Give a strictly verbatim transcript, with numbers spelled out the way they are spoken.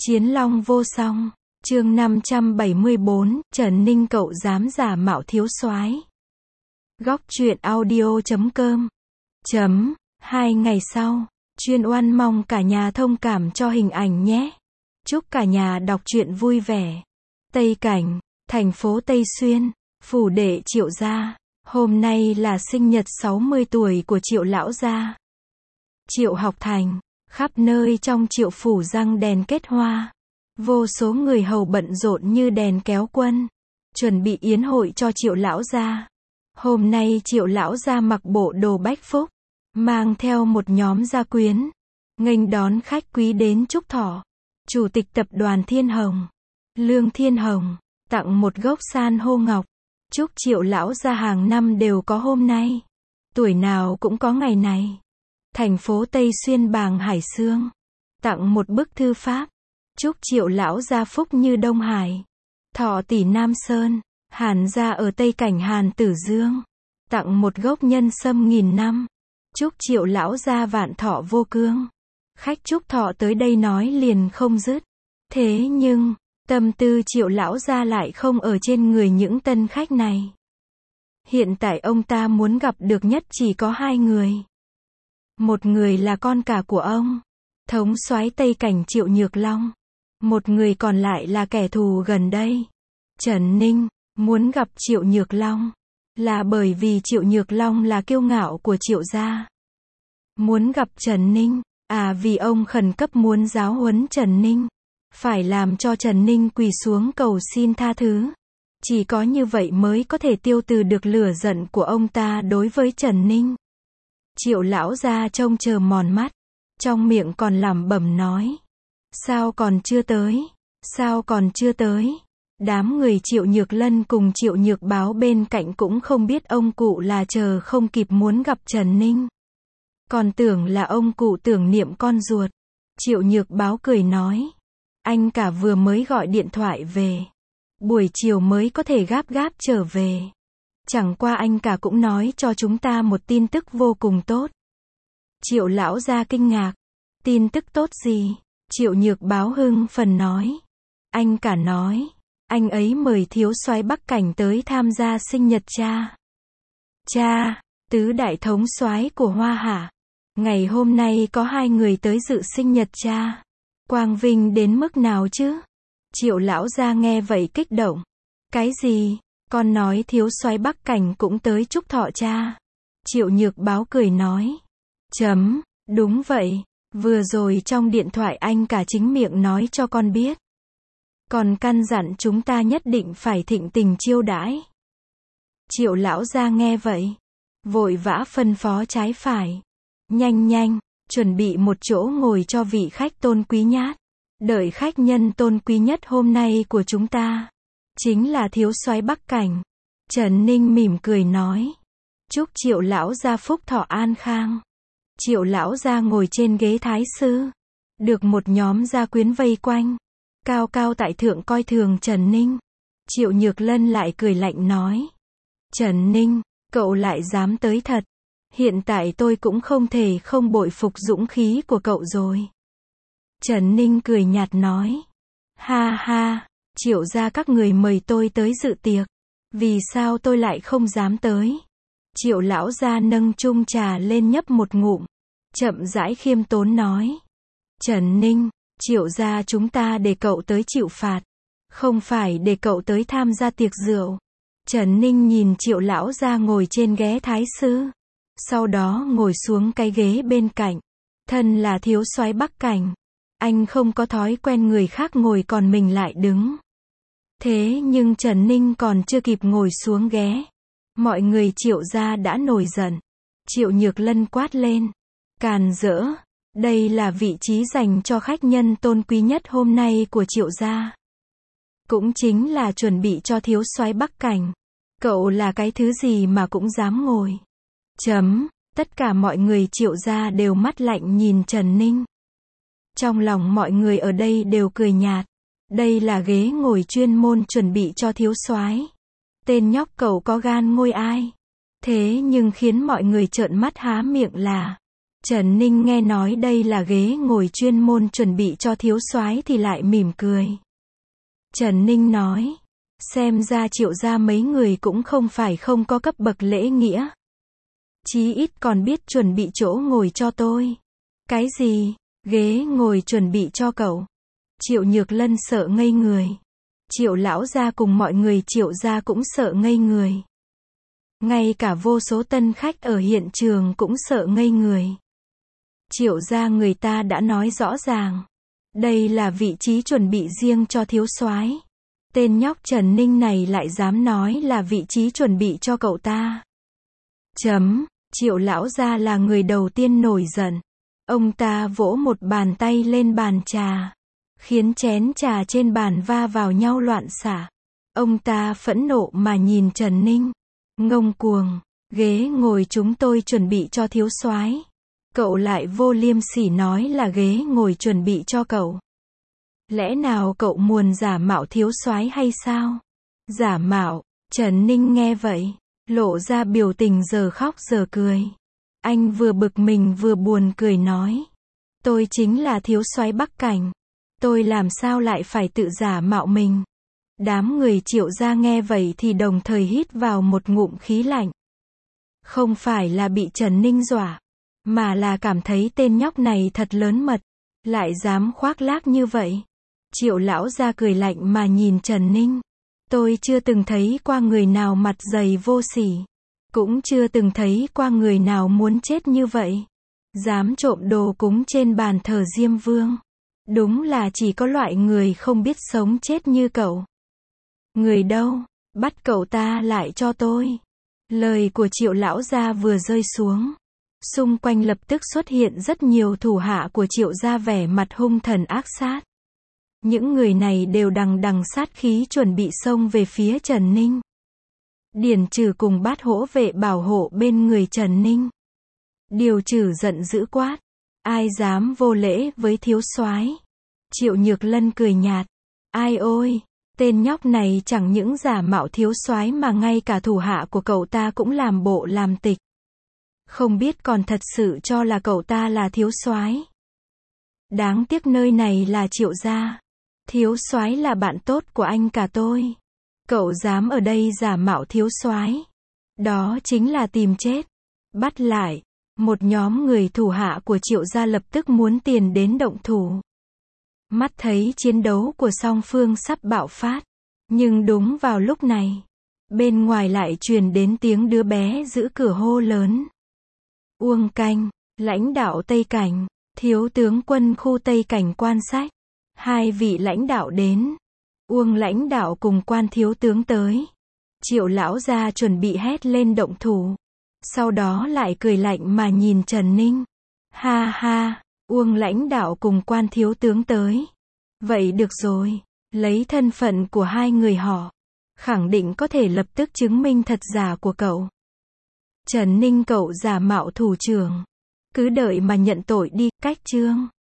Chiến long vô song. Chương năm trăm bảy mươi bốn, Trần Ninh cậu dám giả mạo thiếu soái. Góc truyện audio chấm com. Chấm, hai ngày sau, chuyên oan mong cả nhà thông cảm cho hình ảnh nhé. Chúc cả nhà đọc truyện vui vẻ. Tây Cảnh, thành phố Tây Xuyên, phủ đệ Triệu gia. Hôm nay là sinh nhật sáu mươi tuổi của Triệu lão gia. Triệu Học Thành, khắp nơi trong Triệu phủ răng đèn kết hoa. Vô số người hầu bận rộn như đèn kéo quân, chuẩn bị yến hội cho Triệu lão gia. Hôm nay Triệu lão gia mặc bộ đồ bách phúc, mang theo một nhóm gia quyến, nghênh đón khách quý đến chúc thọ. Chủ tịch tập đoàn Thiên Hồng, Lương Thiên Hồng, tặng một gốc san hô ngọc, chúc Triệu lão gia hàng năm đều có hôm nay, tuổi nào cũng có ngày này. Thành phố Tây Xuyên Bàng Hải Sương, tặng một bức thư pháp, chúc Triệu lão gia phúc như Đông Hải. Thọ tỷ Nam Sơn, Hàn gia ở Tây Cảnh Hàn Tử Dương, tặng một gốc nhân sâm nghìn năm, chúc Triệu lão gia vạn thọ vô cương. Khách chúc thọ tới đây nói liền không dứt. Thế nhưng, tâm tư Triệu lão gia lại không ở trên người những tân khách này. Hiện tại ông ta muốn gặp được nhất chỉ có hai người. Một người là con cả của ông, thống soái Tây Cảnh Triệu Nhược Long. Một người còn lại là kẻ thù gần đây, Trần Ninh. Muốn gặp Triệu Nhược Long là bởi vì Triệu Nhược Long là kiêu ngạo của Triệu gia. Muốn gặp Trần Ninh, à vì ông khẩn cấp muốn giáo huấn Trần Ninh, phải làm cho Trần Ninh quỳ xuống cầu xin tha thứ. Chỉ có như vậy mới có thể tiêu trừ được lửa giận của ông ta đối với Trần Ninh. Triệu lão gia trông chờ mòn mắt, trong miệng còn lẩm bẩm nói: sao còn chưa tới, sao còn chưa tới. Đám người Triệu Nhược Lân cùng Triệu Nhược Báo bên cạnh cũng không biết ông cụ là chờ không kịp muốn gặp Trần Ninh, còn tưởng là ông cụ tưởng niệm con ruột. Triệu Nhược Báo cười nói: anh cả vừa mới gọi điện thoại về, buổi chiều mới có thể gáp gáp trở về. Chẳng qua anh cả cũng nói cho chúng ta một tin tức vô cùng tốt. Triệu lão gia kinh ngạc: tin tức tốt gì? Triệu Nhược Báo hưng phấn nói: anh cả nói, anh ấy mời thiếu soái Bắc Cảnh tới tham gia sinh nhật cha. Cha, tứ đại thống soái của Hoa Hạ. Ngày hôm nay có hai người tới dự sinh nhật cha. Quang vinh đến mức nào chứ? Triệu lão gia nghe vậy kích động. Cái gì? Con nói thiếu soái Bắc Cảnh cũng tới chúc thọ cha. Triệu Nhược Báo cười nói: chấm, đúng vậy. Vừa rồi trong điện thoại anh cả chính miệng nói cho con biết. Còn căn dặn chúng ta nhất định phải thịnh tình chiêu đãi. Triệu lão gia nghe vậy, vội vã phân phó trái phải: nhanh nhanh, chuẩn bị một chỗ ngồi cho vị khách tôn quý nhát. Đợi khách nhân tôn quý nhất hôm nay của chúng ta, chính là thiếu soái Bắc Cảnh. Trần Ninh mỉm cười nói: chúc Triệu lão gia phúc thọ an khang. Triệu lão gia ngồi trên ghế thái sư, được một nhóm gia quyến vây quanh, cao cao tại thượng coi thường Trần Ninh. Triệu Nhược Lân lại cười lạnh nói: Trần Ninh, cậu lại dám tới thật. Hiện tại tôi cũng không thể không bội phục dũng khí của cậu rồi. Trần Ninh cười nhạt nói: ha ha, Triệu gia các người mời tôi tới dự tiệc, vì sao tôi lại không dám tới? Triệu lão gia nâng chung trà lên nhấp một ngụm, chậm rãi khiêm tốn nói: Trần Ninh, Triệu gia chúng ta để cậu tới chịu phạt, không phải để cậu tới tham gia tiệc rượu. Trần Ninh nhìn Triệu lão gia ngồi trên ghế thái sư, sau đó ngồi xuống cái ghế bên cạnh. Thân là thiếu soái Bắc Cảnh, anh không có thói quen người khác ngồi còn mình lại đứng. Thế nhưng Trần Ninh còn chưa kịp ngồi xuống ghế, mọi người Triệu gia đã nổi giận. Triệu Nhược Lân quát lên: càn rỡ, đây là vị trí dành cho khách nhân tôn quý nhất hôm nay của Triệu gia, cũng chính là chuẩn bị cho thiếu soái Bắc Cảnh. Cậu là cái thứ gì mà cũng dám ngồi? Chấm. Tất cả mọi người Triệu gia đều mắt lạnh nhìn Trần Ninh. Trong lòng mọi người ở đây đều cười nhạt. Đây là ghế ngồi chuyên môn chuẩn bị cho thiếu soái. Tên nhóc cậu có gan ngôi ai? Thế nhưng khiến mọi người trợn mắt há miệng là Trần Ninh nghe nói đây là ghế ngồi chuyên môn chuẩn bị cho thiếu soái thì lại mỉm cười. Trần Ninh nói, xem ra Triệu gia mấy người cũng không phải không có cấp bậc lễ nghĩa. Chí ít còn biết chuẩn bị chỗ ngồi cho tôi. Cái gì? Ghế ngồi chuẩn bị cho cậu? Triệu Nhược Lân sợ ngây người. Triệu lão gia cùng mọi người Triệu gia cũng sợ ngây người. Ngay cả vô số tân khách ở hiện trường cũng sợ ngây người. Triệu gia người ta đã nói rõ ràng. Đây là vị trí chuẩn bị riêng cho thiếu soái. Tên nhóc Trần Ninh này lại dám nói là vị trí chuẩn bị cho cậu ta. Chấm, Triệu lão gia là người đầu tiên nổi giận. Ông ta vỗ một bàn tay lên bàn trà, khiến chén trà trên bàn va vào nhau loạn xạ. Ông ta phẫn nộ mà nhìn Trần Ninh. Ngông cuồng, ghế ngồi chúng tôi chuẩn bị cho thiếu soái. Cậu lại vô liêm sỉ nói là ghế ngồi chuẩn bị cho cậu. Lẽ nào cậu muốn giả mạo thiếu soái hay sao? Giả mạo? Trần Ninh nghe vậy, lộ ra biểu tình giờ khóc giờ cười. Anh vừa bực mình vừa buồn cười nói. Tôi chính là thiếu soái Bắc Cảnh. Tôi làm sao lại phải tự giả mạo mình? Đám người Triệu gia nghe vậy thì đồng thời hít vào một ngụm khí lạnh. Không phải là bị Trần Ninh dọa, mà là cảm thấy tên nhóc này thật lớn mật, lại dám khoác lác như vậy. Triệu lão gia cười lạnh mà nhìn Trần Ninh. Tôi chưa từng thấy qua người nào mặt dày vô sỉ. Cũng chưa từng thấy qua người nào muốn chết như vậy. Dám trộm đồ cúng trên bàn thờ Diêm Vương. Đúng là chỉ có loại người không biết sống chết như cậu. Người đâu? Bắt cậu ta lại cho tôi. Lời của Triệu lão gia vừa rơi xuống, xung quanh lập tức xuất hiện rất nhiều thủ hạ của Triệu gia vẻ mặt hung thần ác sát. Những người này đều đằng đằng sát khí chuẩn bị xông về phía Trần Ninh. Điền Trừ cùng Bát Hỗ vệ bảo hộ bên người Trần Ninh. Điều Trừ giận dữ quát. Ai dám vô lễ với thiếu soái? Triệu Nhược Lân cười nhạt. Ai ôi, tên nhóc này chẳng những giả mạo thiếu soái mà ngay cả thủ hạ của cậu ta cũng làm bộ làm tịch. Không biết còn thật sự cho là cậu ta là thiếu soái. Đáng tiếc nơi này là Triệu gia. Thiếu soái là bạn tốt của anh cả tôi. Cậu dám ở đây giả mạo thiếu soái, đó chính là tìm chết. Bắt lại. Một nhóm người thủ hạ của Triệu gia lập tức muốn tiền đến động thủ. Mắt thấy chiến đấu của song phương sắp bạo phát, nhưng đúng vào lúc này, bên ngoài lại truyền đến tiếng đứa bé giữ cửa hô lớn. Uông Canh, lãnh đạo Tây Cảnh, thiếu tướng quân khu Tây Cảnh quan sách. Hai vị lãnh đạo đến. Uông lãnh đạo cùng Quan thiếu tướng tới. Triệu lão gia chuẩn bị hét lên động thủ. Sau đó lại cười lạnh mà nhìn Trần Ninh. Ha ha, Uông lãnh đạo cùng Quan thiếu tướng tới. Vậy được rồi, lấy thân phận của hai người họ, khẳng định có thể lập tức chứng minh thật giả của cậu. Trần Ninh, cậu giả mạo thủ trưởng, cứ đợi mà nhận tội đi. Cách chương